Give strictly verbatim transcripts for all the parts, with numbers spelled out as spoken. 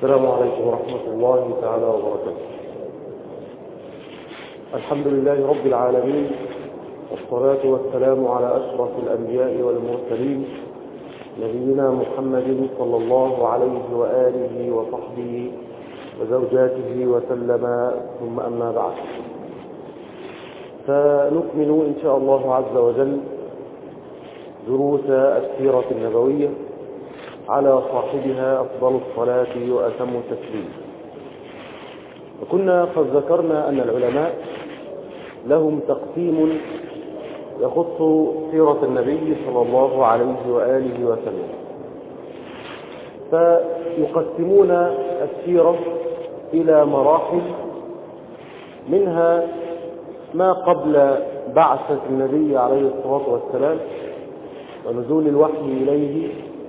السلام عليكم ورحمة الله تعالى وبركاته. الحمد لله رب العالمين، والصلاة والسلام على أشرف الأنبياء والمرسلين، نبينا محمد صلى الله عليه وآله وصحبه وزوجاته وسلم، ثم أما بعد، فنكمل إن شاء الله عز وجل دروس السيرة النبوية على صاحبها أفضل الصلاة وأتم التسليم. وكنا قد ذكرنا أن العلماء لهم تقسيم يخص سيرة النبي صلى الله عليه وآله وسلم، فيقسمون السيرة إلى مراحل، منها ما قبل بعثة النبي عليه الصلاة والسلام ونزول الوحي إليه،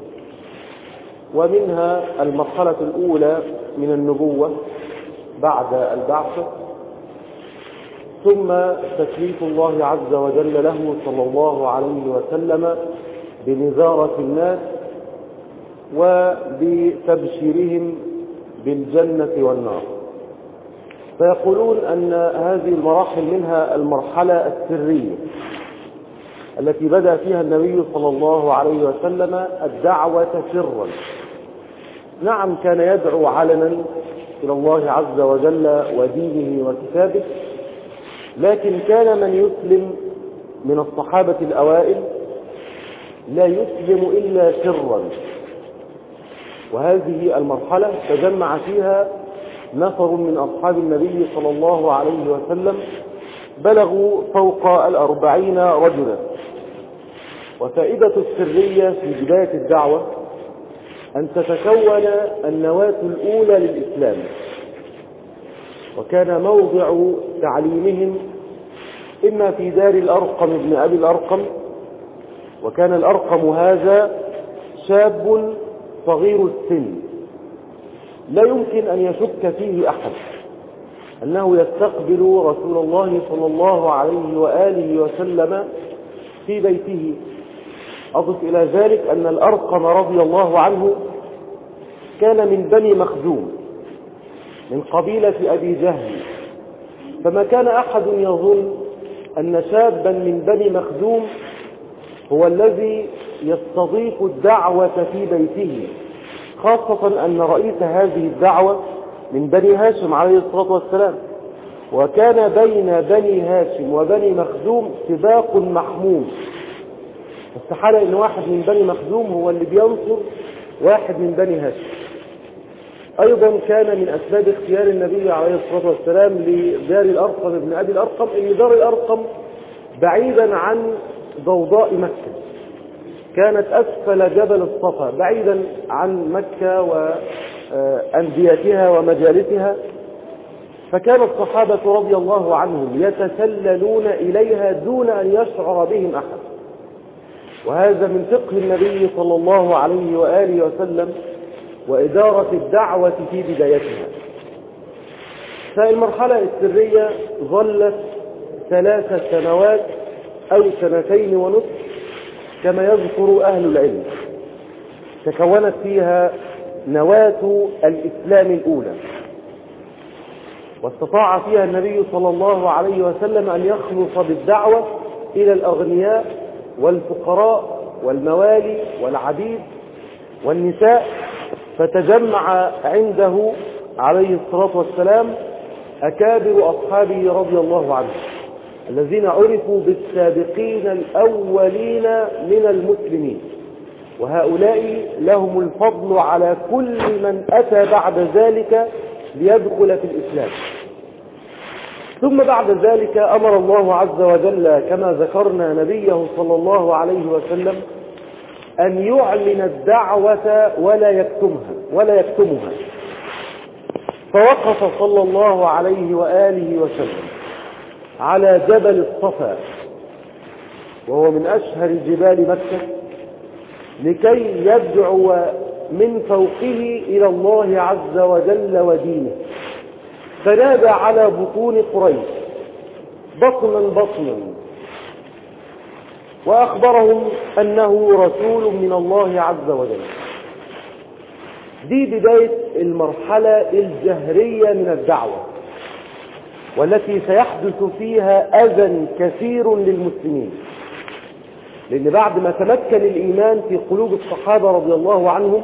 ومنها المرحلة الأولى من النبوة بعد البعثة، ثم تكليف الله عز وجل له صلى الله عليه وسلم بنذارة الناس وبتبشيرهم بالجنة والنار. فيقولون أن هذه المراحل منها المرحلة السرية التي بدأ فيها النبي صلى الله عليه وسلم الدعوة سرا. نعم، كان يدعو علنا إلى الله عز وجل ودينه وكتابه، لكن كان من يسلم من الصحابة الأوائل لا يسلم إلا سرا، وهذه المرحلة تجمع فيها نفر من أصحاب النبي صلى الله عليه وسلم بلغوا فوق الأربعين رجلا. وفائدة السرية في بداية الدعوة أن تتكون النواة الأولى للإسلام، وكان موضع تعليمهم إما في دار الأرقم ابن أبي الأرقم، وكان الأرقم هذا شاب صغير السن لا يمكن أن يشك فيه أحد أنه يستقبل رسول الله صلى الله عليه وآله وسلم في بيته. أضف إلى ذلك أن الأرقم رضي الله عنه كان من بني مخزوم من قبيلة أبي جهل، فما كان أحد يظن أن شابا من بني مخزوم هو الذي يستضيف الدعوة في بيته، خاصة أن رئيس هذه الدعوة من بني هاشم عليه الصلاة والسلام، وكان بين بني هاشم وبني مخزوم سباق محموم. استحال أن واحد من بني مخزوم هو اللي بينصر واحد من بني هاشم. أيضا كان من أسباب اختيار النبي عليه الصلاة والسلام لدار الأرقم ابن أبي الأرقم أن دار الأرقم بعيدا عن ضوضاء مكة، كانت أسفل جبل الصفا بعيدا عن مكة وأنديتها ومجالسها، فكان الصحابة رضي الله عنهم يتسللون إليها دون أن يشعر بهم أحد. وهذا من فقه النبي صلى الله عليه وآله وسلم وإدارة الدعوة في بدايتها. فالمرحلة السرية ظلت ثلاث سنوات أو سنتين ونصف كما يذكر أهل العلم، تكونت فيها نواة الإسلام الأولى، واستطاع فيها النبي صلى الله عليه وسلم أن يخلص بالدعوة إلى الأغنياء والفقراء والموالي والعبيد والنساء، فتجمع عنده عليه الصلاة والسلام أكابر أصحابه رضي الله عنهم الذين عرفوا بالسابقين الأولين من المسلمين، وهؤلاء لهم الفضل على كل من أتى بعد ذلك ليدخل في الإسلام. ثم بعد ذلك أمر الله عز وجل كما ذكرنا نبيه صلى الله عليه وسلم أن يعلن الدعوة ولا يكتمها ولا يكتمها فوقف صلى الله عليه وآله وسلم على جبل الصفا، وهو من أشهر جبال مكة، لكي يدعو من فوقه إلى الله عز وجل ودينه. فنادى على بطون قريش بطنا بطنا وأخبرهم أنه رسول من الله عز وجل. دي بداية المرحلة الجهرية من الدعوة، والتي سيحدث فيها أذى كثير للمسلمين، لأن بعد ما تمكن الإيمان في قلوب الصحابة رضي الله عنهم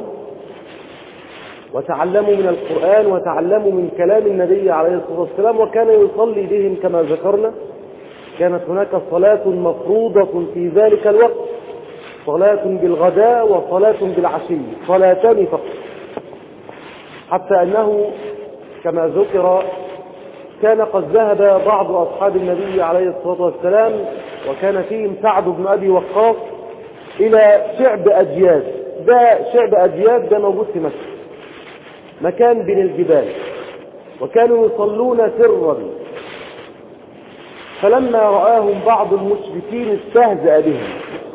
وتعلموا من القرآن وتعلموا من كلام النبي عليه الصلاة والسلام، وكان يصلي بهم كما ذكرنا، كانت هناك صلاة مفروضة في ذلك الوقت، صلاة بالغداء وصلاة بالعشي، صلاتان فقط، حتى أنه كما ذكر كان قد ذهب بعض أصحاب النبي عليه الصلاة والسلام وكان فيهم سعد بن أبي وقاص إلى شعب أجياد. ده شعب أجياد ده موجود في مكة، مكان بين الجبال، وكانوا يصلون سرا، فلما رآهم بعض المشركين استهزأ بهم،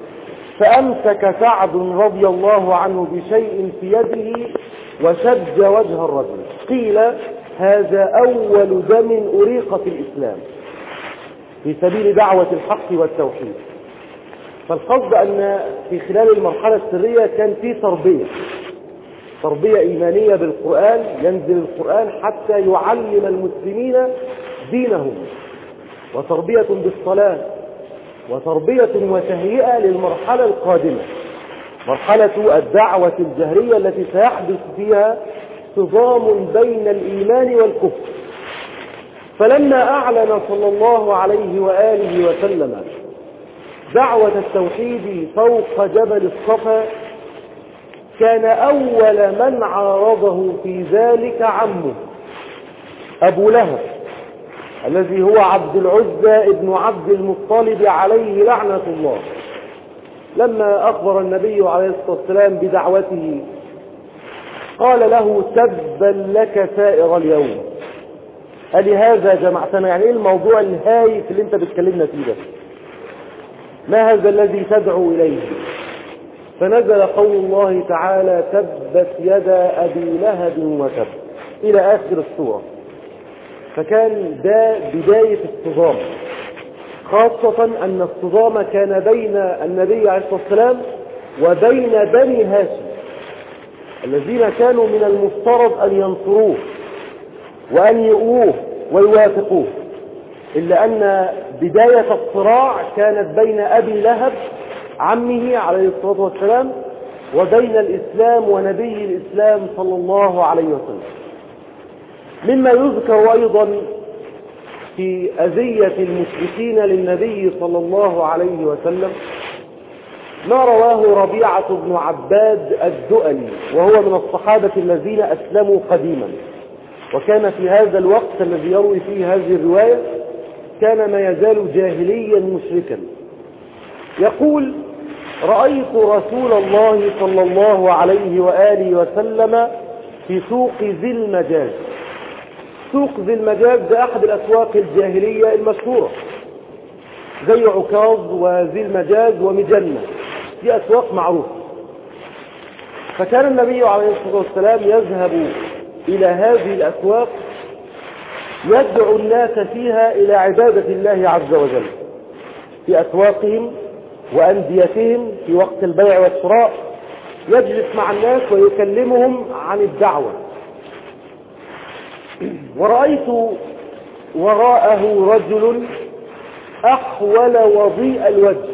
فأمسك سعد رضي الله عنه بشيء في يده وشج وجه الرجل. قيل هذا أول دم أريق في الإسلام في سبيل دعوة الحق والتوحيد. فالقصد أن في خلال المرحلة السرية كان في تربية تربية إيمانية بالقرآن، ينزل القرآن حتى يعلم المسلمين دينهم، وتربية بالصلاة، وتربية وتهيئة للمرحلة القادمة، مرحلة الدعوة الجهرية التي سيحدث فيها صدام بين الإيمان والكفر. فلما أعلن صلى الله عليه وآله وسلم دعوة التوحيد فوق جبل الصفا، كان أول من عارضه في ذلك عمه أبو لهب، الذي هو عبد العزى ابن عبد المطلب عليه لعنة الله. لما أخبر النبي عليه الصلاة والسلام بدعوته قال له تبا لك سائر اليوم، ألهذا جمعتنا؟ يعني إيه الموضوع الهايف اللي انت بتكلمنا فيه ده؟ ما هذا الذي تدعو إليه؟ فنزل قول الله تعالى تبت يدا أبي لهب وتب إلى آخر السورة. فكان ده بداية الصدام، خاصة أن الصدام كان بين النبي عليه الصلاة والسلام وبين بني هاشم الذين كانوا من المفترض أن ينصروه وأن يؤوه ويوافقوه، إلا أن بداية الصراع كانت بين أبي لهب عمه عليه الصلاة والسلام وبين الإسلام ونبي الإسلام صلى الله عليه وسلم. مما يذكر أيضا في أذية المشركين للنبي صلى الله عليه وسلم ما رواه ربيعة بن عباد الدؤلي، وهو من الصحابة الذين أسلموا قديما، وكان في هذا الوقت الذي يروي فيه هذه الرواية كان ما يزال جاهليا مشركا. يقول رأيت رسول الله صلى الله عليه وآله وسلم في سوق ذي المجاز. سوق ذي المجاز ده أحد الأسواق الجاهلية المشهورة، زي عكاظ وذي المجاز ومجنة، دي أسواق معروفة. فكان النبي عليه الصلاة والسلام يذهب إلى هذه الأسواق يدعو الناس فيها إلى عبادة الله عز وجل في أسواقهم وأنديتهم في وقت البيع والشراء، يجلس مع الناس ويكلمهم عن الدعوة. ورأيت وراءه رجل أحول وضيء الوجه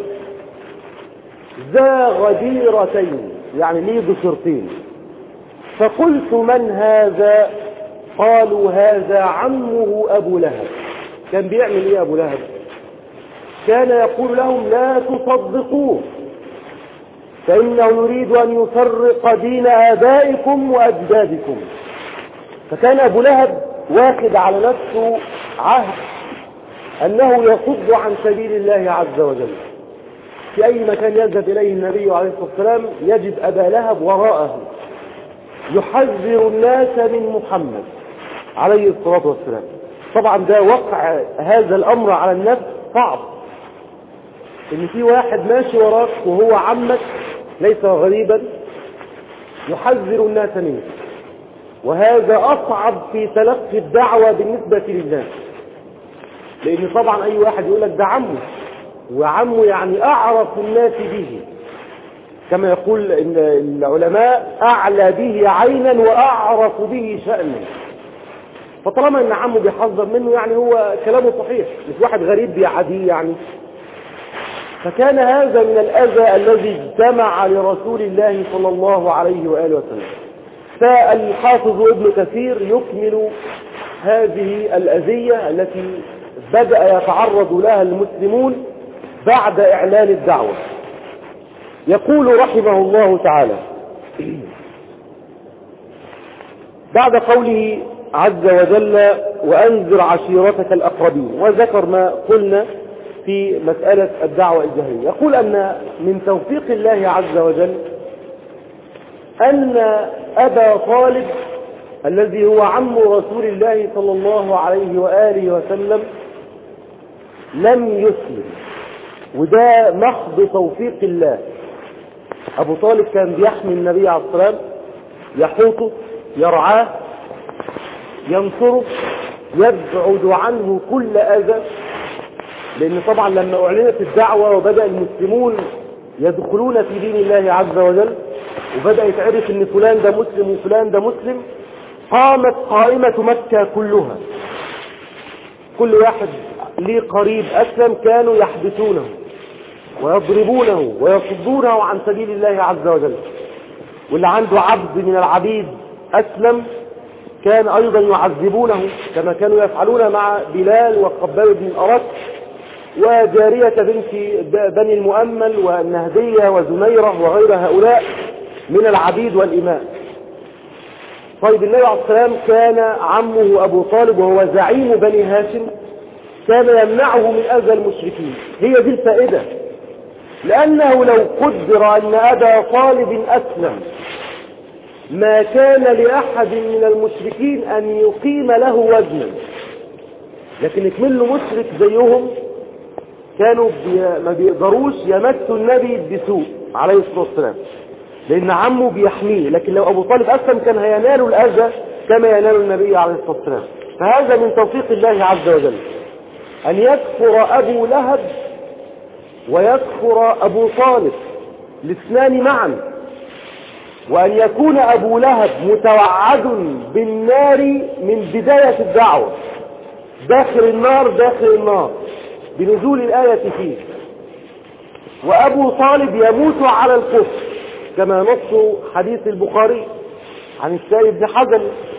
ذا غديرتين، يعني ليه ذكرتين. فقلت من هذا؟ قالوا هذا عمه أبو لهب. كان بيعمل إيه أبو لهب؟ كان يقول لهم لا تصدقوه فإنه يريد أن يفرق دين آبائكم وأجدادكم. فكان أبو لهب واخد على نفسه عهد أنه يصد عن سبيل الله عز وجل. في أي مكان يذهب إليه النبي عليه الصلاة والسلام يجد أبا لهب وراءه يحذر الناس من محمد عليه الصلاة والسلام. طبعا ده وقع هذا الأمر على النفس صعب، إن في واحد ماشي وراك وهو عمك ليس غريبا يحذر الناس منه، وهذا أصعب في تلقي الدعوة بالنسبة للناس، لأن طبعا أي واحد يقول لك ده عمه، وعمه يعني أعرف الناس به، كما يقول إن العلماء أعلى به عينا وأعرف به شأنا. فطالما إن عمه بيحذر منه يعني هو كلامه صحيح، مش واحد غريب بيعاديه يعني. فكان هذا من الأذى الذي اجتمع لرسول الله صلى الله عليه وآله وسلم. فالحافظ ابن كثير يكمل هذه الأذية التي بدأ يتعرض لها المسلمون بعد إعلان الدعوة. يقول رحمه الله تعالى بعد قوله عز وجل وأنذر عشيرتك الأقربين، وذكر ما قلنا في مسألة الدعوة الجاهلية، يقول أن من توفيق الله عز وجل أن أبا طالب الذي هو عم رسول الله صلى الله عليه وآله وسلم لم يسلم، وده محض توفيق الله. أبو طالب كان بيحمي النبي عليه الصلاة والسلام، يحوطه، يرعاه، ينصره، يبعد عنه كل أذى، لأن طبعا لما أعلنت الدعوة وبدأ المسلمون يدخلون في دين الله عز وجل وبدأ يتعرف أن فلان ده مسلم وفلان ده مسلم، قامت قائمة مكة كلها، كل واحد ليه قريب أسلم كانوا يحبسونه ويضربونه ويصدونه عن سبيل الله عز وجل. واللي عنده عبد من العبيد أسلم كان أيضا يعذبونه كما كانوا يفعلون مع بلال وقبال بن الأرك وجارية بنت بني المؤمل والنهدية وزنيرة وغير هؤلاء من العبيد والإماء. طيب النبي عليه الصلاة والسلام كان عمه أبو طالب وهو زعيم بني هاشم كان يمنعه من أذى المشركين. هي دي الفائدة، لأنه لو قدر أن أبا طالب أسلم ما كان لأحد من المشركين أن يقيم له وزنا، لكن يكمل له مشرك زيهم كانوا بي... ما بيقدروش يمسوا النبي بسوء عليه الصلاة والسلام، لأن عمه بيحميه. لكن لو أبو طالب أسلم كان هينال الأذى كما ينال النبي عليه الصلاة والسلام. فهذا من توفيق الله عز وجل أن يكفر أبو لهب ويكفر أبو طالب الاثنان معا، وأن يكون أبو لهب متوعد بالنار من بداية الدعوة، داخل النار داخل النار بنزول الآية فيه، وأبو طالب يموت على الكفر كما نص حديث البخاري عن السائب بن حزن.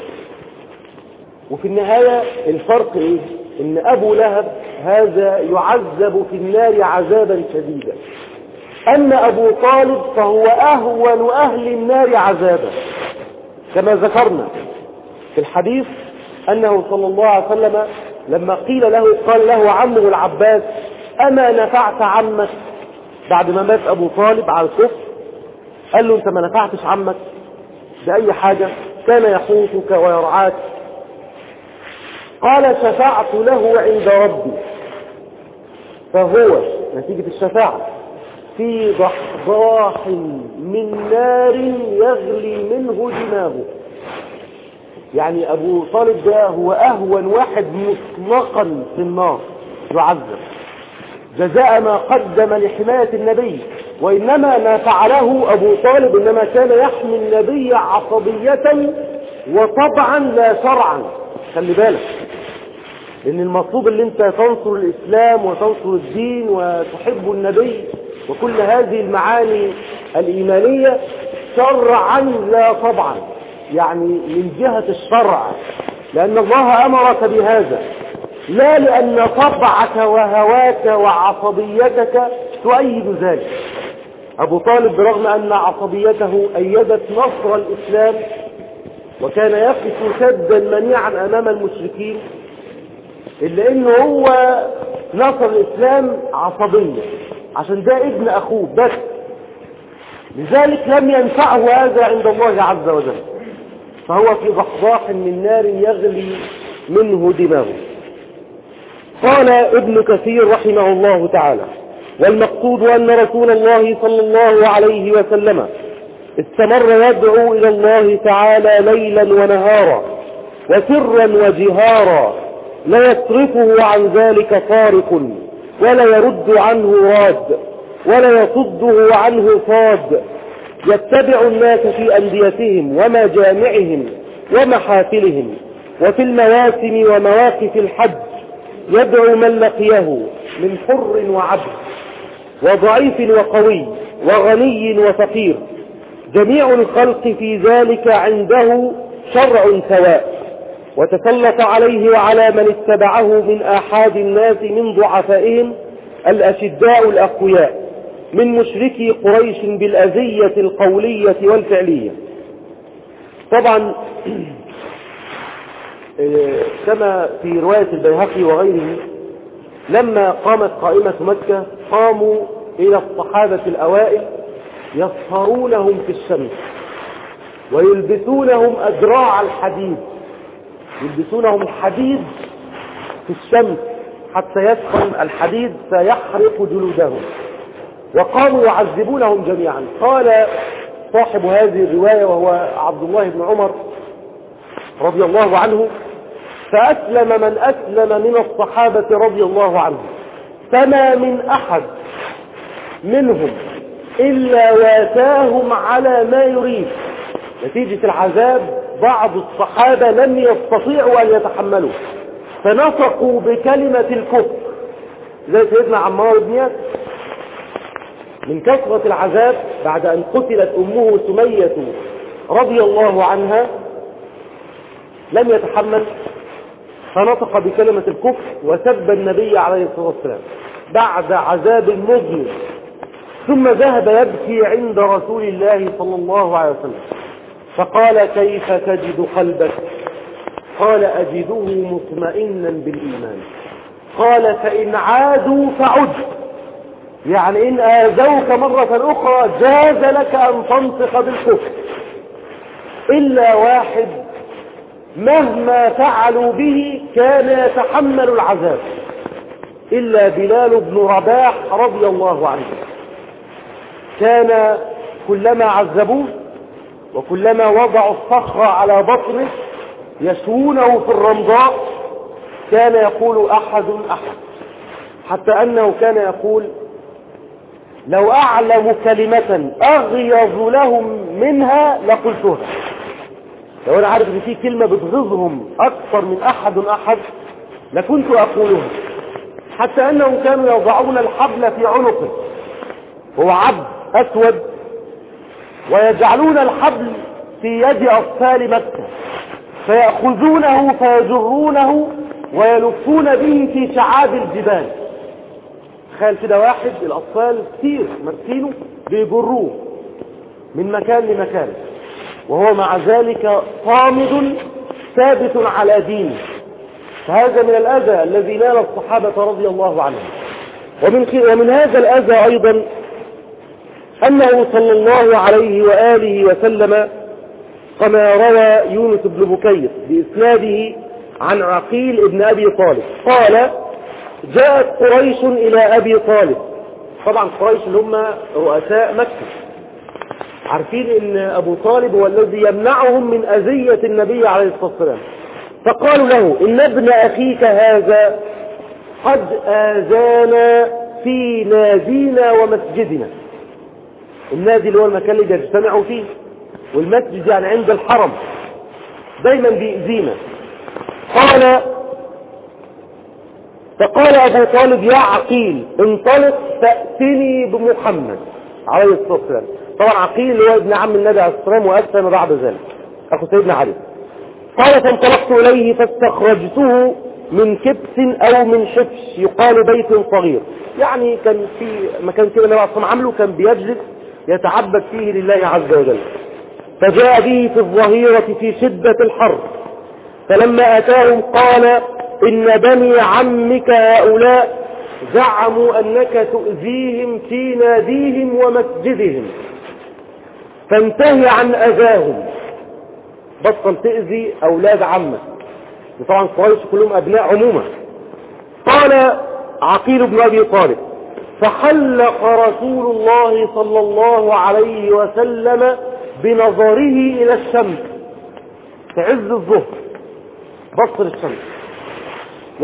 وفي النهاية الفرق إيه؟ إن أبو لهب هذا يعذب في النار عذابا شديدا، أما أبو طالب فهو أهون أهل النار عذابا، كما ذكرنا في الحديث أنه صلى الله عليه وسلم لما قيل له قال له عمه العباس أما نفعت عمك بعد ما مات أبو طالب على الكفر؟ قال له أنت ما نفعتش عمك بأي حاجة، كان يحوطك ويرعاك. قال شفعت له عند ربي، فهو نتيجة الشفاعة في ضحضاح من نار يغلي منه دماغه. يعني أبو طالب ده هو أهون واحد مطلقا في النار يعذب جزاء ما قدم لحماية النبي، وإنما ما فعله أبو طالب إنما كان يحمي النبي عصبية وطبعا لا شرعا. خلي بالك، لأن المطلوب اللي انت تنصر الإسلام وتنصر الدين وتحب النبي وكل هذه المعاني الإيمانية شرعا لا طبعا، يعني من جهة الشرع، لأن الله أمرك بهذا، لا لأن طبعك وهواك وعصبيتك تؤيد ذلك. أبو طالب برغم أن عصبيته أيدت نصر الإسلام وكان يقف سدا منيعا أمام المشركين، إلا أنه هو نصر الإسلام عصبية عشان ده ابن أخوه بس، لذلك لم ينفعه هذا عند الله عز وجل، فهو في ضحضاح من نار يغلي منه دماغه. قال ابن كثير رحمه الله تعالى والمقصود أن رسول الله صلى الله عليه وسلم استمر يدعو إلى الله تعالى ليلا ونهارا وسرا وجهارا، لا يصرفه عن ذلك طارق ولا يرد عنه راد ولا يصده عنه صاد، يتبع الناس في أنديتهم ومجامعهم ومحافلهم وفي المواسم ومواقف الحج، يدعو من لقيه من حر وعبد وضعيف وقوي وغني وفقير، جميع الخلق في ذلك عنده شرع سواء، وتسلط عليه وعلى من اتبعه من آحاد الناس من ضعفائهم الأشداء الأقوياء من مشركي قريش بالأذية القولية والفعلية. طبعا كما في رواية البيهقي وغيره، لما قامت قائمة مكة قاموا إلى الصحابة الأوائل يصهرونهم في الشمس ويلبسونهم أدراع الحديد، يلبسونهم الحديد في الشمس حتى يسخن الحديد فيحرق جلودهم، وقاموا يعذبونهم جميعا. قال صاحب هذه الرواية وهو عبد الله بن عمر رضي الله عنه: فأسلم من أسلم من الصحابة رضي الله عنهم، فما من أحد منهم إلا واتاهم على ما يريد. نتيجة العذاب بعض الصحابة لم يستطيعوا أن يتحملوا فنطقوا بكلمة الكفر، زي سيدنا عمار بن ياسر من كثرة العذاب بعد أن قتلت أمه سمية رضي الله عنها لم يتحمل فنطق بكلمة الكفر وسب النبي عليه الصلاة والسلام بعد عذاب مظلم، ثم ذهب يبكي عند رسول الله صلى الله عليه وسلم فقال: كيف تجد قلبك؟ قال: أجده مطمئنا بالإيمان. قال: فإن عادوا فعد، يعني إن آذوك مرة أخرى جاز لك أن تنطق بالكفر. إلا واحد مهما فعلوا به كان يتحمل العذاب، إلا بلال بن رباح رضي الله عنه، كان كلما عذبوه وكلما وضعوا الصخرة على بطنه يشوونه في الرمضاء كان يقول: أحد أحد، حتى أنه كان يقول: لو أعلم كلمة أغيظ لهم منها لقلتها. لو أنا عارف إن في كلمة بتغيظهم أكثر من أحد أحد لكنت أقولها. حتى أنهم كانوا يضعون الحبل في عنقه، هو عبد أسود، ويجعلون الحبل في يد أطفال مكة فيأخذونه فيجرونه ويلفون به في شعاب الجبال. تخيل كده واحد الأطفال كتير ماسكينه بيجروه من مكان لمكان، وهو مع ذلك صامد ثابت على دينه. فهذا من الأذى الذي نال الصحابة رضي الله عنهم. ومن, ومن هذا الأذى أيضا أنه صلى الله عليه وآله وسلم كما روى يونس بن بكير بإسناده عن عقيل ابن أبي طالب قال: جاءت قريش إلى أبي طالب. طبعا قريش اللي هم رؤساء مكة، عارفين ان أبو طالب هو الذي يمنعهم من أذية النبي عليه الصلاة والسلام. فقالوا له: إن ابن أخيك هذا قد آذانا في نادينا ومسجدنا. النادي اللي هو المكان اللي يجتمعوا فيه، والمسجد يعني عند الحرم، دايما بيأذينا. قال فقال أبو طالب: يا عقيل انطلق فأتني بمحمد عليه الصلاة والسلام. طبعا عقيل اللي هو ابن عم النبي عليه الصلاة والسلام وأسلم بعد ذلك، أخو سيدنا علي. قال: فانطلقت إليه فاستخرجته من كبس أو من حفش يقال بيت صغير، يعني كان في مكان كده النبي عليه الصلاة والسلام عمله كان بيجلس يتعبد فيه لله عز وجل. فجاء به في الظهيرة في شدة الحر، فلما أتاهم قال: إن بني عمك هؤلاء زعموا أنك تؤذيهم في ناديهم ومسجدهم، فانتهي عن أذاهم، بطل تأذي أولاد عمك. طبعا قريش كلهم أبناء عموما. قال عقيل بن أبي طالب: فحلق رسول الله صلى الله عليه وسلم بنظره إلى الشمس في عز الظهر، بصر الشمس،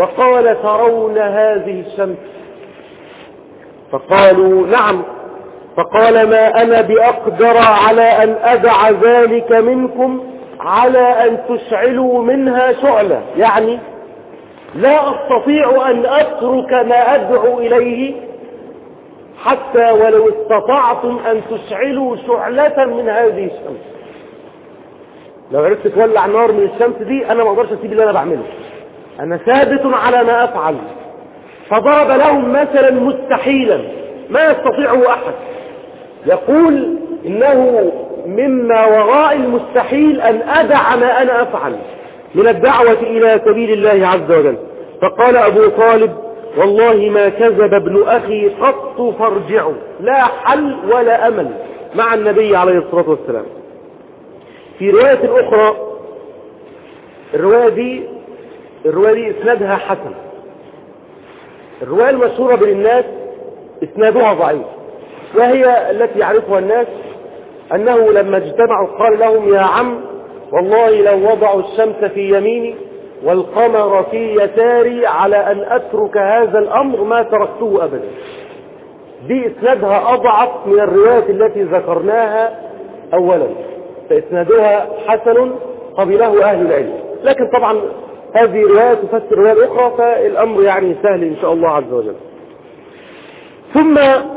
وقال: ترون هذه الشمس؟ فقالوا: نعم. فقال ما أنا بأقدر على أن أدع ذلك منكم على أن تشعلوا منها شعلة، يعني لا أستطيع أن أترك ما أدعو إليه حتى ولو استطعتم أن تشعلوا شعلة من هذه الشمس. لو عرفت تولع نار من الشمس دي أنا ما أقدرش أسيب اللي أنا بعمله، أنا ثابت على ما أفعل. فضرب لهم مثلا مستحيلا ما يستطيعه أحد، يقول إنه مما وراء المستحيل أن أدع ما أنا أفعل من الدعوة إلى سبيل الله عز وجل. فقال أبو طالب والله ما كذب ابن أخي قط فارجعوا، لا حل ولا أمل مع النبي عليه الصلاة والسلام. في رواية أخرى، الرواية دي الرواية دي إسنادها حسن، الرواية المشهورة بين الناس إسنادها ضعيف، وهي التي يعرفها الناس أنه لما اجتمعوا قال لهم يا عم والله لو وضعوا الشمس في يميني والقمر في يساري على أن أترك هذا الأمر ما تركته أبدا. دي إسنادها أضعف من الروايات التي ذكرناها أولا، فإسنادها حسن قبله أهل العلم، لكن طبعا هذه رواية تفسر رواية أخرى، فالأمر يعني سهل إن شاء الله عز وجل. ثم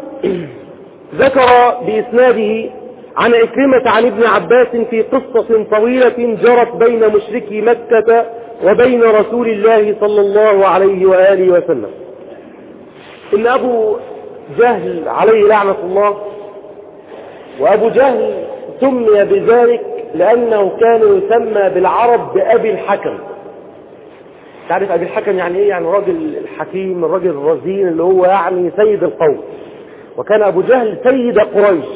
ذكر بإسناده عن عكرمة عن ابن عباس في قصة طويلة جرت بين مشركي مكة وبين رسول الله صلى الله عليه وآله وسلم، إن أبو جهل عليه لعنة الله، وأبو جهل سمي بذلك لأنه كان يسمى بالعرب بأبي الحكم. تعرف أبي الحكم يعني إيه؟ يعني الراجل الحكيم، الراجل الرزين اللي هو يعني سيد القوم. وكان أبو جهل سيد قريش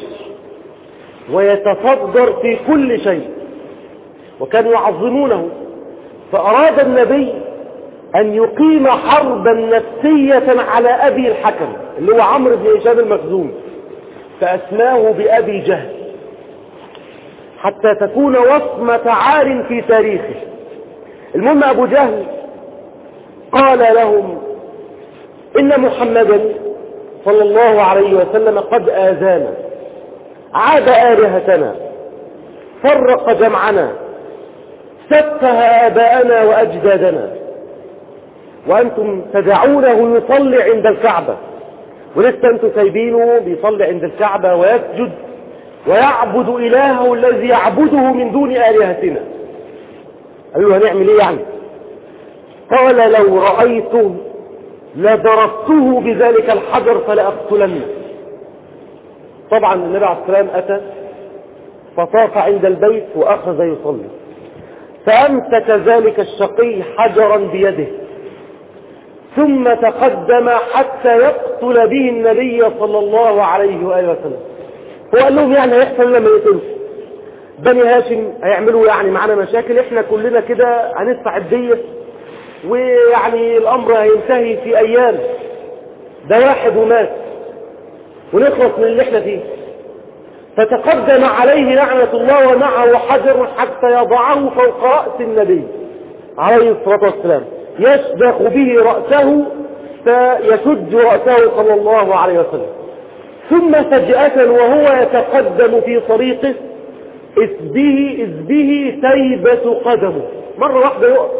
ويتصدر في كل شيء وكانوا يعظمونه. فأراد النبي أن يقيم حربا نفسية على أبي الحكم اللي هو عمرو بن هشام المخزومي، فأسماه بأبي جهل حتى تكون وصمة عار في تاريخه. المهم أبو جهل قال لهم إن محمدا صلى الله عليه وسلم قد آذانا، عاد آلهتنا، فرق جمعنا، سفه آباءنا وأجدادنا، وأنتم تدعونه يصلي عند الكعبة، ولسه أنتم سايبينه بيصلي عند الكعبة ويسجد ويعبد إلهه الذي يعبده من دون آلهتنا. قالوا هنعمل إيه يعني؟ قال لو رأيته لضربته بذلك الحجر فلأقتلنه. طبعا النبي عليه السلام أتى فطاف عند البيت وأخذ يصلي، فأمسك ذلك الشقي حجرا بيده ثم تقدم حتى يقتل به النبي صلى الله عليه وآله وسلم. هو قال لهم يعني هيحصل لما يقتلوا بني هاشم، هيعملوا يعني معنا مشاكل، احنا كلنا كده هندفع الدية ويعني الأمر هينتهي في أيام، ده واحد ومات ونخلص من اللي احنا فيه. فتقدم عليه لعنة الله ومعه حجر حتى يضعه فوق رأس النبي عليه الصلاة والسلام، يشدخ به رأسه فيشج رأسه صلى الله عليه وسلم. ثم فجأة وهو يتقدم في طريقه إذ به إذ به تيبة قدمه، مرة واحدة يقف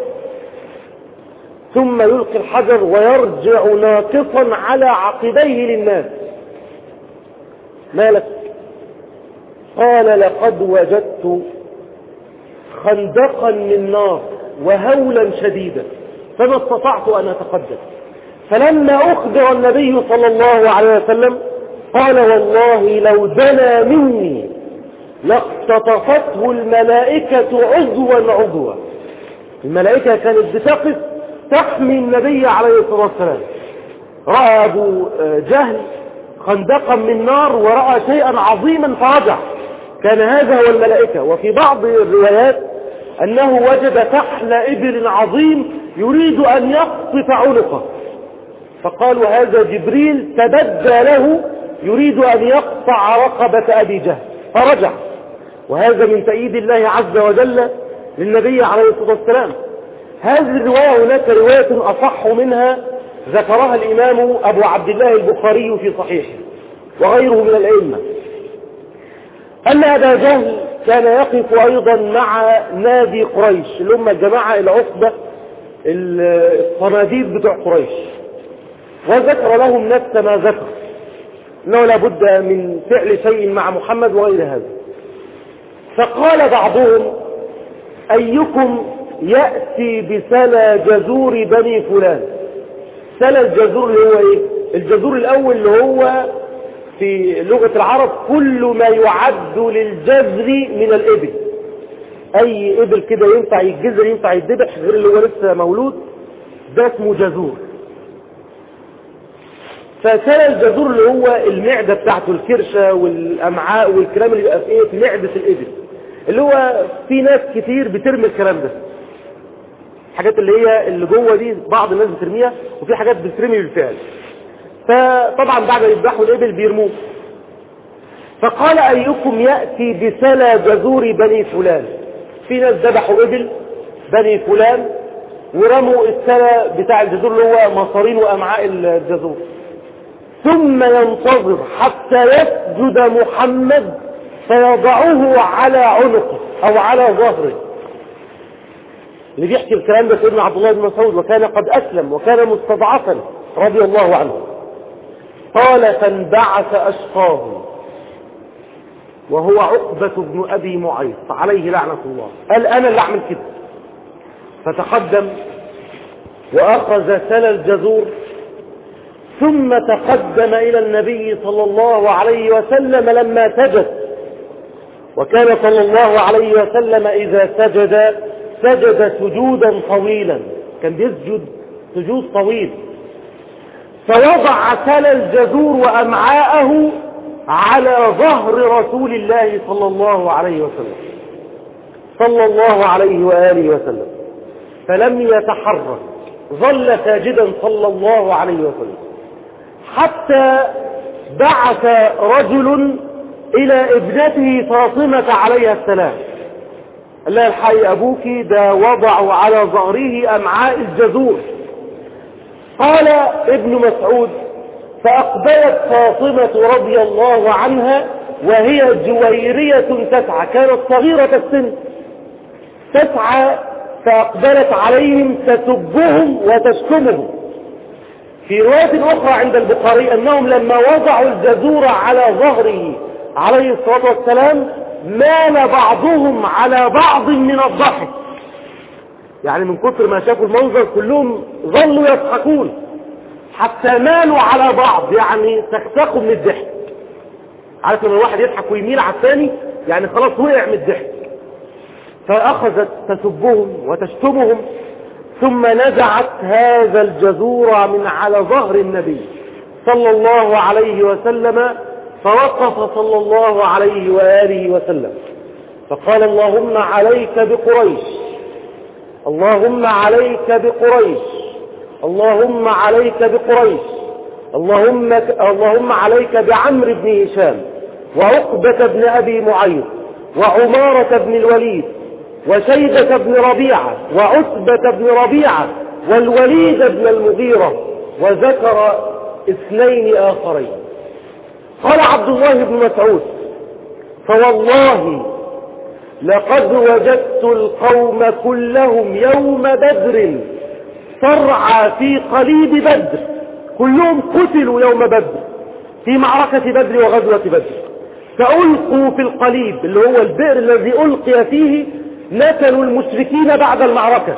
ثم يلقي الحجر ويرجع ناقصا على عقبيه للناس. مالك؟ قال لقد وجدت خندقا من نار وهولا شديدا فما استطعت أن أتقدم. فلما أخبر النبي صلى الله عليه وسلم قال والله لو دنا مني لاختطفته الملائكة عضوا عضوا. الملائكة كانت بتقف تحمي النبي عليه الصلاة والسلام. رأى أبو جهل خندقا من نار ورأى شيئا عظيما فرجع، كان هذا هو الملائكة. وفي بعض الروايات أنه وجد فحل إبل عظيم يريد أن يقطف عنقه، فقالوا هذا جبريل تبدى له يريد أن يقطع رقبة أبي جهل، فرجع. وهذا من تأييد الله عز وجل للنبي عليه الصلاة والسلام. هذه الرواية هناك رواية أصح منها ذكرها الإمام أبو عبد الله البخاري في صحيحه، وغيره من الأئمة أن أبا جهل كان يقف أيضا مع نادي قريش اللي هم الجماعة العصبة الصناديد بتوع قريش، وذكر لهم نفس ما ذكر أنه لابد من فعل شيء مع محمد وغير هذا. فقال بعضهم أيكم يأتي بسلى جزور بني فلان. سلى الجزور اللي هو إيه؟ الجزور الأول اللي هو في لغة العرب كل ما يعد للجزر من الإبل، أي إبل كده ينفع يتجزر ينفع يتذبح غير اللي هو لسه مولود، ده اسمه جزور. فسلى الجزور اللي هو المعدة بتاعته، الكرشة والأمعاء والكلام اللي يبقى في إيه في معدة الإبل، اللي هو في ناس كتير بترمي الكلام ده، الحاجات اللي هي اللي جوه دي بعض الناس بترميها، وفي حاجات بترمي بالفعل. فطبعا بعد ما يذبحوا الإبل بيرموه. فقال أيكم يأتي بسلى جزور بني فلان. في ناس ذبحوا إبل بني فلان ورموا السلى بتاع الجزور اللي هو مصارين وأمعاء الجزور، ثم ينتظر حتى يسجد محمد فيضعه على عنقه أو على ظهره. اللي بيحكي الكلام ده سيدنا عبد الله بن مسعود، وكان قد أسلم وكان مستضعفا رضي الله عنه. قال فانبعث أشقاه وهو عقبة بن أبي معيط عليه لعنة الله، قال أنا اللي أعمل كده. فتقدم وأخذ سلى الجزور ثم تقدم إلى النبي صلى الله عليه وسلم لما سجد، وكان صلى الله عليه وسلم إذا سجد سجد سجودا طويلا، كان بيسجد سجود طويل. فوضع سلى الجزور وأمعاءه على ظهر رسول الله صلى الله عليه وسلم صلى الله عليه وآله وسلم، فلم يتحرك، ظل ساجدا صلى الله عليه وسلم، حتى بعث رجل إلى ابنته فاطمة عليها السلام، قال لها الحقي أبوك ده وضعوا على ظهره أمعاء الجزور. قال ابن مسعود فأقبلت فاطمة رضي الله عنها وهي جويرية تسعى، كانت صغيرة السن تسعى، فأقبلت عليهم تسبهم وتشتمهم. في رواية أخرى عند البخاري أنهم لما وضعوا الجزور على ظهره عليه الصلاة والسلام مال بعضهم على بعض من الضحك، يعني من كثر ما شافوا المنظر كلهم ظلوا يضحكون حتى مالوا على بعض، يعني تختقوا من الضحك. عارف لما الواحد يضحك ويميل على الثاني يعني خلاص وقع من الضحك. فأخذت تسبهم وتشتمهم، ثم نزعت هذا الجزور من على ظهر النبي صلى الله عليه وسلم، فوقف صلى الله عليه وآله وسلم فقال اللهم عليك بقريش، اللهم عليك بقريش، اللهم عليك بقريش، اللهم اللهم عليك بعمرو بن هشام وعقبة بن أبي معيط وعمارة بن الوليد وشيبة بن ربيعة وعتبة بن ربيعة والوليد بن المغيرة، وذكر اثنين آخرين. قال عبد الله بن مسعود فوالله لقد وجدت القوم كلهم يوم بدر صرعى في قليب بدر، كلهم قتلوا يوم بدر في معركة بدر وغزوة بدر، فألقوا في القليب اللي هو البئر الذي ألقي فيه نتلوا المشركين بعد المعركة،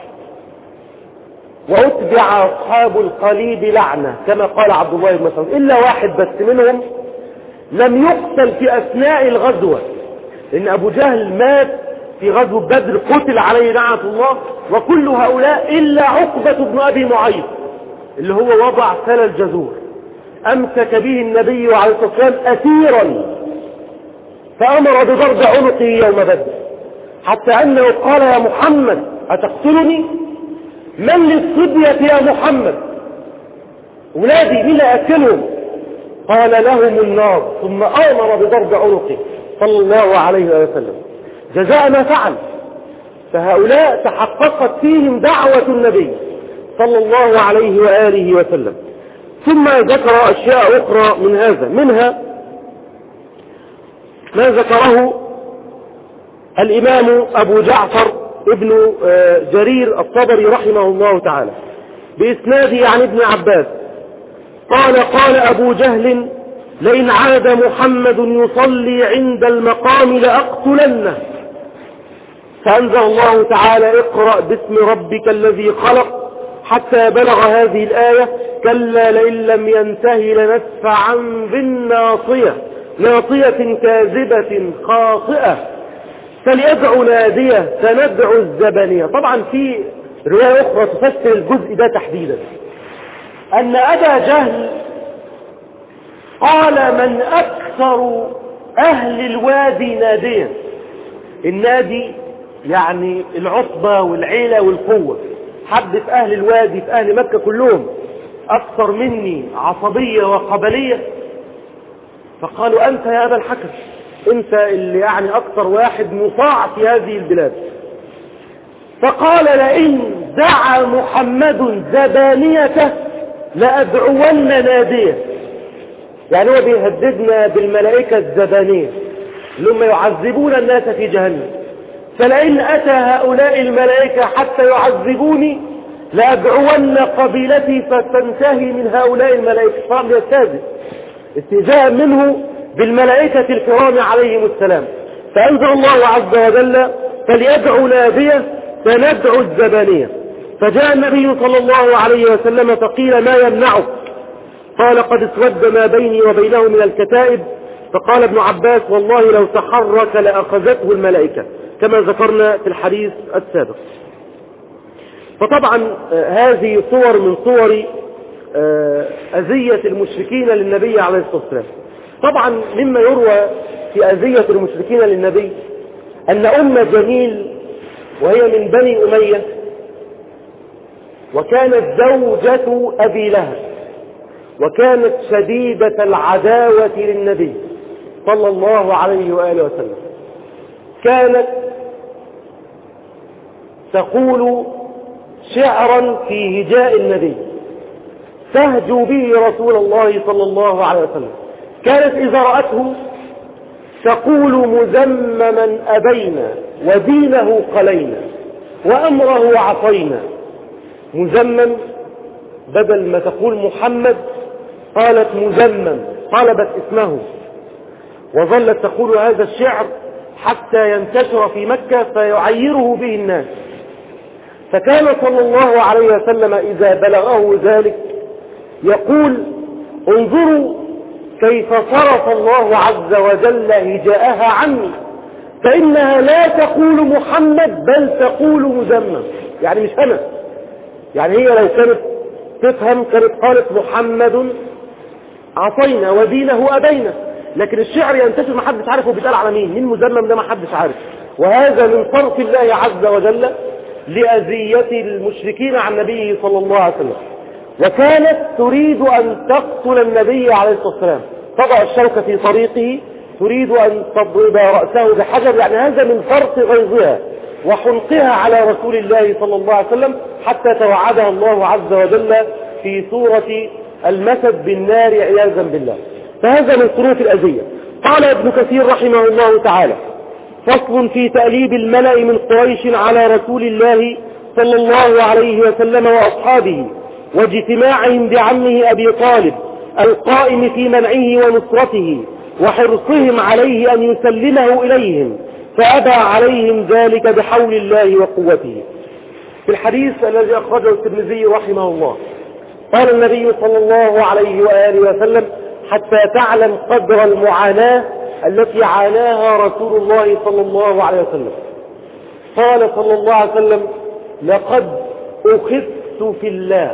وأتبع أصحاب القليب لعنة كما قال عبد الله بن مسعود، إلا واحد بس منهم لم يقتل في أثناء الغزوة، لأن أبو جهل مات في غزوة بدر قتل عليه لعنة الله، وكل هؤلاء إلا عقبة بن أبي معيط اللي هو وضع سلى الجزور أمسك به النبي عليه الصلاة والسلام أسيرا، فأمر بضرب عنقه يوم بدر، حتى أنه قال يا محمد أتقتلني؟ من للصبية يا محمد؟ أولادي مين أكلهم؟ قال لهم النار، ثم أمر بضرب عنقه صلى الله عليه وسلم جزاء ما فعل. فهؤلاء تحققت فيهم دعوة النبي صلى الله عليه وآله وسلم. ثم ذكر أشياء أخرى من هذا، منها ما ذكره الإمام أبو جعفر ابن جرير الطبري رحمه الله تعالى بإسناده عن ابن عباس قال: قال أبو جهل: لئن عاد محمد يصلي عند المقام لأقتلنه. فأنزل الله تعالى: اقرأ باسم ربك الذي خلق، حتى بلغ هذه الآية: كلا لئن لم ينتهي لنسفعا بالناصية ناصية كاذبة خاطئة فليدع نادية سندع الزبانية. طبعا في رواية أخرى تفسر الجزء ده تحديدا، أن أبا جهل قال: من أكثر أهل الوادي ناديا. النادي يعني العصبة والعيلة والقوة. حد في أهل الوادي في أهل مكة كلهم أكثر مني عصبية وقبلية. فقالوا: أنت يا أبا الحكم، أنت اللي يعني أكثر واحد مطاع في هذه البلاد. فقال: لئن دعا محمد زبانيته لأدعون ناديه. يعني هو بيهددنا بالملائكة الزبانية اللي هم يعذبون الناس في جهنم، فلئن أتى هؤلاء الملائكة حتى يعذبوني لأدعون قبيلتي فتنتهي من هؤلاء الملائكة. طبعا يستهزئ استهزاء منه بالملائكة الكرام عليهم السلام. فأنزل الله عز وجل: فليدعوا نادية سندعو الزبانية. فجاء النبي صلى الله عليه وسلم فقيل: ما يمنعك؟ قال: قد اسود ما بيني وبينه من الكتائب. فقال ابن عباس: والله لو تحرك لأخذته الملائكة، كما ذكرنا في الحديث السابق. فطبعا هذه صور من صور أذية المشركين للنبي عليه الصلاة والسلام. طبعا مما يروى في أذية المشركين للنبي أن أم جميل وهي من بني أمية وكانت زوجة أبي لهب وكانت شديدة العداوة للنبي صلى الله عليه وآله وسلم، كانت تقول شعرا في هجاء النبي تهجو به رسول الله صلى الله عليه وسلم. كانت إذا رأته تقول: مذمما أبينا ودينه قلينا وأمره عصينا. مذمم بدل ما تقول محمد قالت مذمم، طلبت اسمه، وظلت تقول هذا الشعر حتى ينتشر في مكة فيعيره به الناس. فكان صلى الله عليه وسلم إذا بلغه ذلك يقول: انظروا كيف صرف الله عز وجل هجاءها عني، فإنها لا تقول محمد بل تقول مذمم. يعني مش أنا، يعني هي لو كانت تفهم كانت قالت محمد عصينا ودينه أبينا، لكن الشعر ينتشر ما حدش عارف هو بيتقال على مين، مين مذمم ده ما حدش عارف. وهذا من صرف الله عز وجل لأذية المشركين عن النبي صلى الله عليه وسلم. وكانت تريد أن تقتل النبي عليه الصلاة والسلام، تضع الشوكة في طريقه، تريد أن تضرب رأسه بحجر. يعني هذا من فرط غيظها وحنقها على رسول الله صلى الله عليه وسلم، حتى توعدها الله عز وجل في سورة المسد بالنار عياذا بالله. فهذا من صنوف الأذية. قال ابن كثير رحمه الله تعالى: فصل في تأليب الملأ من قريش على رسول الله صلى الله عليه وسلم وأصحابه واجتماعهم بعمه أبي طالب القائم في منعه ونصرته وحرصهم عليه أن يسلمه إليهم، فأبى عليهم ذلك بحول الله وقوته. في الحديث الذي أخرجه الترمذي رحمه الله قال النبي صلى الله عليه وآله وسلم: حتى تعلم قدر المعاناة التي عاناها رسول الله صلى الله عليه وسلم. قال صلى الله عليه وسلم: لقد أخذت في الله،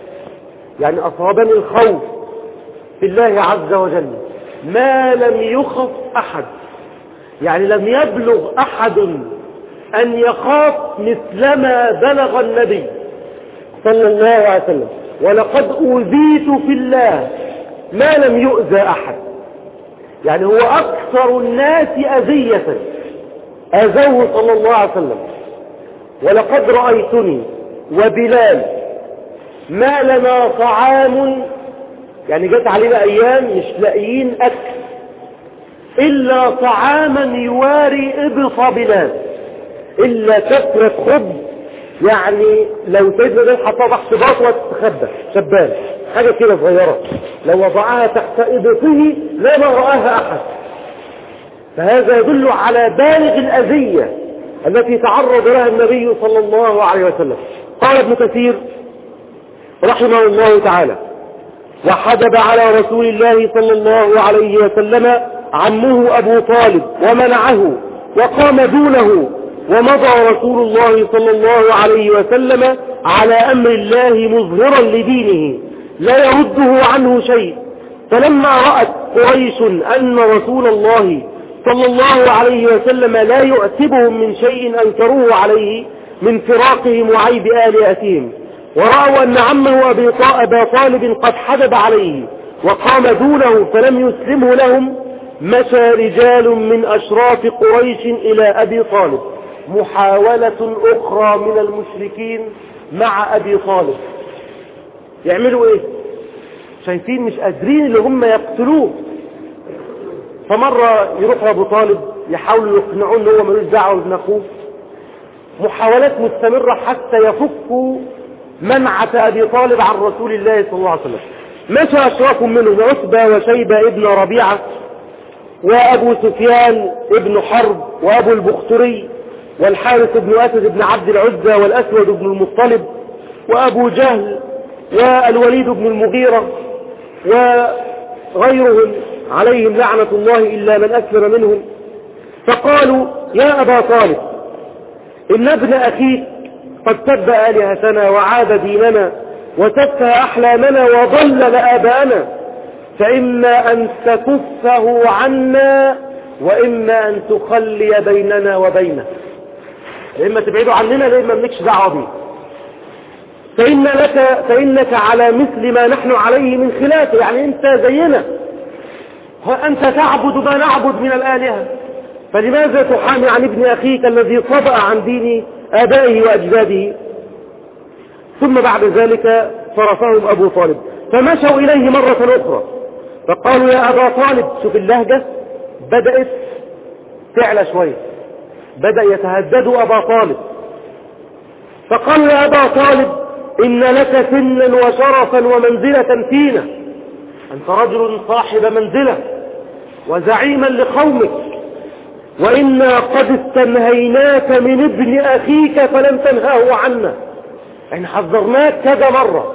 يعني أصابني الخوف في الله عز وجل ما لم يخف أحد، يعني لم يبلغ أحد أن يخاف مثلما بلغ النبي صلى الله عليه وسلم. ولقد أوذيت في الله ما لم يؤذى أحد، يعني هو أكثر الناس أذية أذوه صلى الله عليه وسلم. ولقد رأيتني وبلال ما لنا طعام يعني جت علينا أيام مش لاقيين أكل إلا طعاما يواري إبط بلاد، إلا كثرة خبز، يعني لو سيدنا ده حطها تحت باط وتتخبى شبان حاجة كده صغيرة، لو وضعها تحت إبطه لا رآها أحد. فهذا يدل على بالغ الأذية التي تعرض لها النبي صلى الله عليه وسلم. قال ابن كثير رحمه الله تعالى: وحجب على رسول الله صلى الله عليه وسلم عمه أبو طالب ومنعه وقام دونه، ومضى رسول الله صلى الله عليه وسلم على أمر الله مظهرا لدينه لا يرده عنه شيء. فلما رأت قريش أن رسول الله صلى الله عليه وسلم لا يؤتبهم من شيء أنكروه عليه من فراقهم وعيب آلهتهم، ورأوا أن عمه أبا طالب قد حجب عليه وقام دونه فلم يسلمه لهم، مشى رجال من أشراف قريش إلى أبي طالب، محاولة أخرى من المشركين مع أبي طالب. يعملوا إيه؟ شايفين مش قادرين اللي هم يقتلوه، فمرة يروح أبو طالب يحاولوا يقنعون أنه هو ملوش دعوة بابن أخوه، محاولات مستمرة حتى يفكوا منعة أبي طالب عن رسول الله صلى الله عليه وسلم. مشى أشراف منهم عتبة وشيبة ابن ربيعة وأبو سفيان ابن حرب وأبو البختري والحارث بن أسد بن عبد العزة والأسود بن المطلب وأبو جهل والوليد بن المغيرة وغيرهم عليهم لعنة الله إلا من أسلم منهم. فقالوا: يا أبا طالب، إن ابن أخيك قد سب آلهتنا وعاد ديننا وسفه أحلامنا وضلل آباءنا، فإما أن تكفه عنا وإما أن تخلي بيننا وبينه، لإما تبعده عننا لإما ملكش دعوة به، فإن لك فإنك على مثل ما نحن عليه من خلافه، يعني أنت زينا، أنت تعبد ما نعبد من الآلهة، فلماذا تحامي عن ابن أخيك الذي صبأ عن دين آبائه وأجداده؟ ثم بعد ذلك صرفهم أبو طالب فمشوا إليه مرة أخرى فقالوا: يا أبا طالب، شوف اللهجة بدأت تعلى شوية، بدأ يتهددوا أبا طالب، فقالوا: يا أبا طالب، إن لك سنا وشرفا ومنزلة فينا، أنت رجل صاحب منزلة وزعيما لقومك، وإنا قد استنهيناك من ابن أخيك فلم تنهاه عنا، إحنا حذرناك كذا مرة،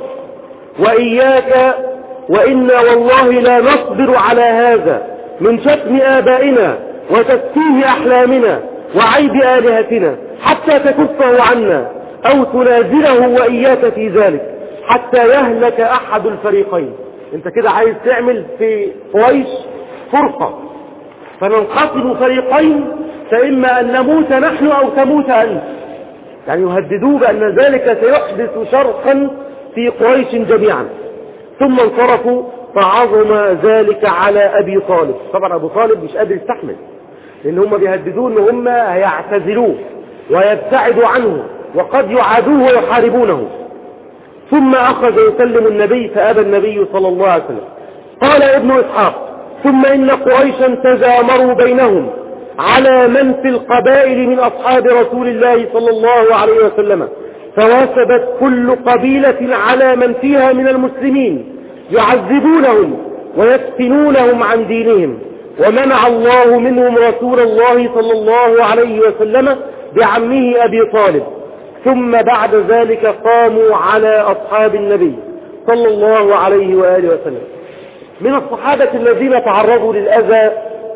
وإياك وإنا والله لا نصبر على هذا من شتم آبائنا وتسفيه أحلامنا وعيب آلهتنا حتى تكفه عنا أو تنازله وإياك في ذلك حتى يهلك أحد الفريقين. انت كده عايز تعمل في قريش فرقة فننقسم فريقين، فإما أن نموت نحن أو تموت أنت، يعني يهددوه بأن ذلك سيحدث شرقا في قريش جميعا. ثم انصرفوا فعظم ذلك على أبي طالب. طبعا أبو طالب مش قادر يستحمل، لأن هم بيهددوه أن هم هيعتزلوه ويبتعدوا عنه وقد يعادوه ويحاربونه. ثم أخذ يسلم النبي فأبى النبي صلى الله عليه وسلم. قال ابن إسحاق: ثم إن قريشا تزامروا بينهم على من في القبائل من أصحاب رسول الله صلى الله عليه وسلم، فوثبت كل قبيلة على من فيها من المسلمين يعذبونهم ويفتنونهم عن دينهم، ومنع الله منهم رسول الله صلى الله عليه وسلم بعمه أبي طالب. ثم بعد ذلك قاموا على أصحاب النبي صلى الله عليه وآله وسلم. من الصحابة الذين تعرضوا للأذى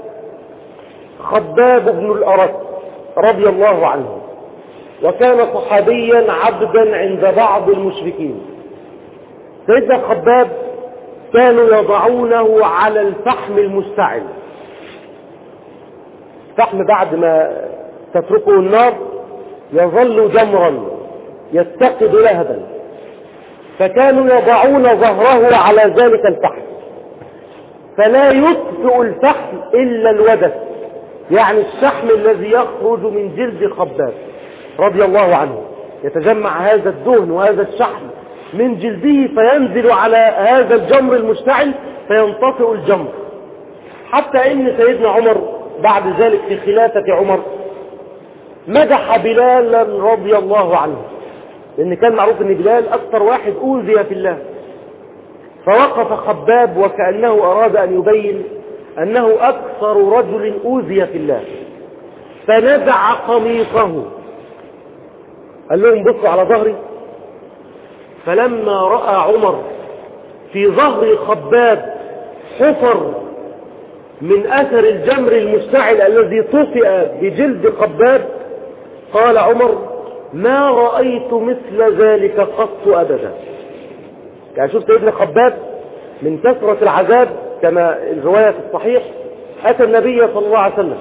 خباب بن الأرت رضي الله عنه، وكان صحابيا عبدا عند بعض المشركين. سيدنا خباب كانوا يضعونه على الفحم المشتعل، الفحم بعد ما تتركه النار يظل جمرا يتقد لهبا، فكانوا يضعون ظهره على ذلك الفحم فلا يطفئ الفحم إلا الودك، يعني الشحم الذي يخرج من جلد خباب رضي الله عنه، يتجمع هذا الدهن وهذا الشحم من جلده فينزل على هذا الجمر المشتعل فينطفئ الجمر. حتى ان سيدنا عمر بعد ذلك في خلافة عمر مدح بلالا رضي الله عنه، لان كان معروف ان بلال اكثر واحد اوذي في الله. فوقف خباب وكأنه اراد ان يبين انه اكثر رجل اوذي في الله، فنزع قميصه، قال لهم بصوا على ظهري. فلما رأى عمر في ظهر خباب حفر من اثر الجمر المشتعل الذي طفئ بجلد خباب، قال عمر ما رأيت مثل ذلك قط ابدا. يعني شوف سيدنا خباب من كثرة العذاب كما الرواية في الصحيح اتى النبي صلى الله عليه وسلم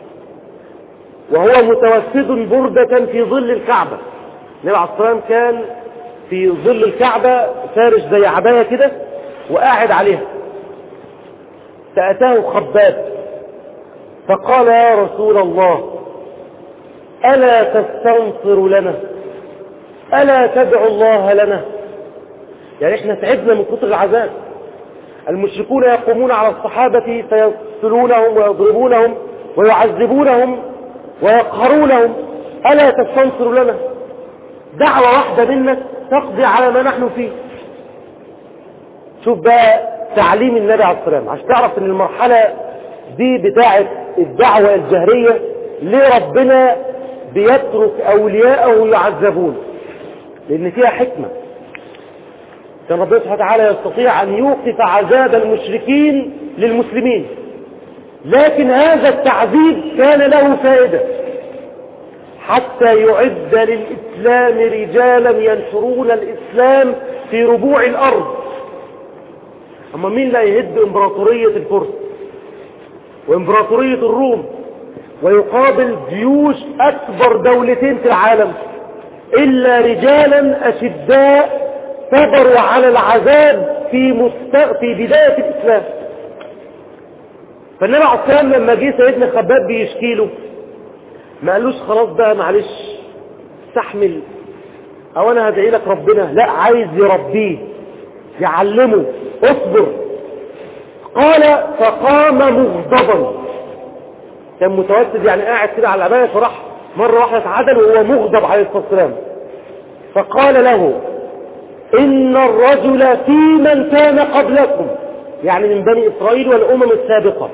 وهو متوسد بردة في ظل الكعبة. النبي عليه الصلاة والسلام كان في ظل الكعبة فارش زي عباية كده وقاعد عليها. فأتاه خباب فقال يا رسول الله ألا تستنصر لنا، ألا تدعو الله لنا؟ يعني احنا تعبنا من كتر العذاب. المشركون يقومون على الصحابة فيقتلونهم ويضربونهم ويعذبونهم ويقهرونهم، ألا تستنصر لنا؟ دعوة واحدة منك تقضي على ما نحن فيه. شوف بقى تعليم النبي عليه الصلاة والسلام عشان تعرف ان المرحلة دي بتاعة الدعوة الجهرية ليه ربنا بيترك أولياءه يعذبون، لأن فيها حكمة. كان ربنا سبحانه وتعالى يستطيع أن يوقف عذاب المشركين للمسلمين، لكن هذا التعذيب كان له فائدة حتى يعد للإسلام رجالا ينشرون الإسلام في ربوع الأرض. أما مين لا يهد إمبراطورية الفرس وإمبراطورية الروم ويقابل جيوش أكبر دولتين في العالم إلا رجالا أشداء صبروا على العذاب في, مست... في بداية الإسلام. فالنبي عليه الصلاة والسلام لما جه سيدنا خباب بيشكي له ما قالوش خلاص بقى معلش استحمل او انا هدعي لك ربنا، لا، عايز يربيه يعلمه اصبر. قال فقام مغضبا، كان متوسد يعني قاعد كده على العباية فراح مرة واحدة اتعدل وهو مغضب عليه الصلاة والسلام. فقال له ان الرجل في من كان قبلكم، يعني من بني اسرائيل والامم السابقة،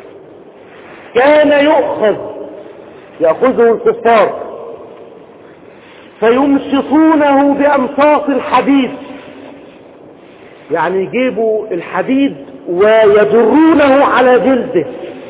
كان يؤخذ يأخذه الكفار فيمشطونه بأمصاص الحديد، يعني يجيبوا الحديد ويجرونه على جلده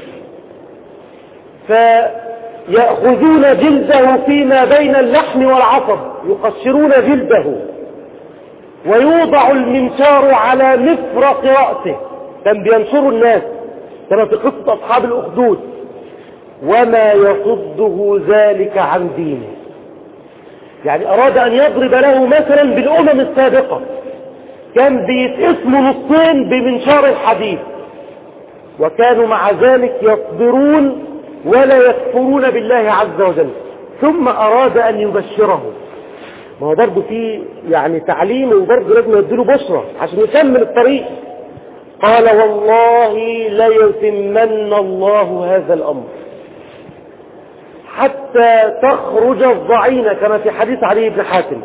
فيأخذون جلده فيما بين اللحم والعصب يقشرون جلده، ويوضع المنشار على مفرق رأسه، كان بينشروا الناس كما في قصة أصحاب الأخدود، وما يصده ذلك عن دينه. يعني أراد أن يضرب له مثلا بالأمم السابقة، كان بيتقسموا نصين بمنشار الحديد، وكانوا مع ذلك يصبرون ولا يكفرون بالله عز وجل. ثم أراد أن يبشره، ما هو برضه فيه يعني تعليم وبرضه لازم يديله بشرة عشان يكمل الطريق. قال والله ليتمن الله هذا الأمر حتى تخرج الضعينة كما في حديث علي بن حاتم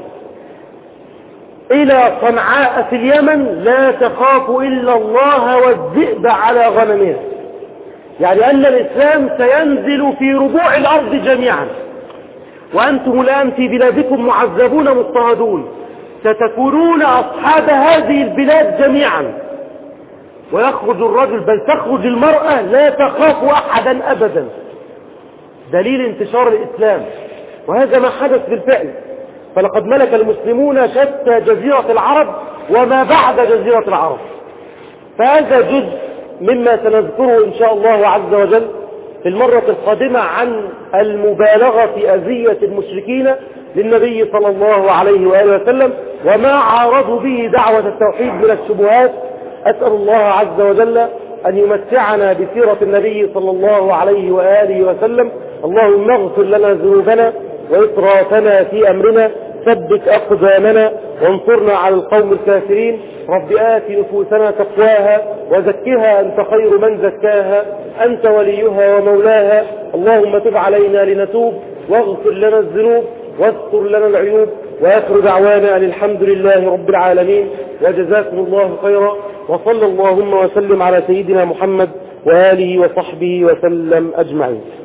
إلى صنعاء في اليمن لا تخاف إلا الله والذئب على غنمها، يعني أن الإسلام سينزل في ربوع الأرض جميعا، وأنتم الآن في بلادكم معذبون مضطهدون، ستكونون أصحاب هذه البلاد جميعا. ويخرج الرجل بل تخرج المرأة لا تخاف أحدا أبدا، دليل انتشار الإسلام. وهذا ما حدث بالفعل، فلقد ملك المسلمون شتى جزيرة العرب وما بعد جزيرة العرب. فهذا جزء مما سنذكره إن شاء الله عز وجل في المرة القادمة عن المبالغة في أذية المشركين للنبي صلى الله عليه وآله وسلم وما عارضوا به دعوة التوحيد من الشبهات. أسأل الله عز وجل أن يمتعنا بسيرة النبي صلى الله عليه وآله وسلم. اللهم اغفر لنا ذنوبنا وإسرافنا في أمرنا، ثبت أقدامنا وانصرنا على القوم الكافرين. رب آت نفوسنا تقواها وزكها أنت خير من زكاها، أنت وليها ومولاها. اللهم تب علينا لنتوب، واغفر لنا الذنوب، واستر لنا العيوب، وآخر دعوانا أن الحمد لله رب العالمين، وجزاكم الله خيرا، وصلى اللهم وسلم على سيدنا محمد وآله وصحبه وسلم أجمعين.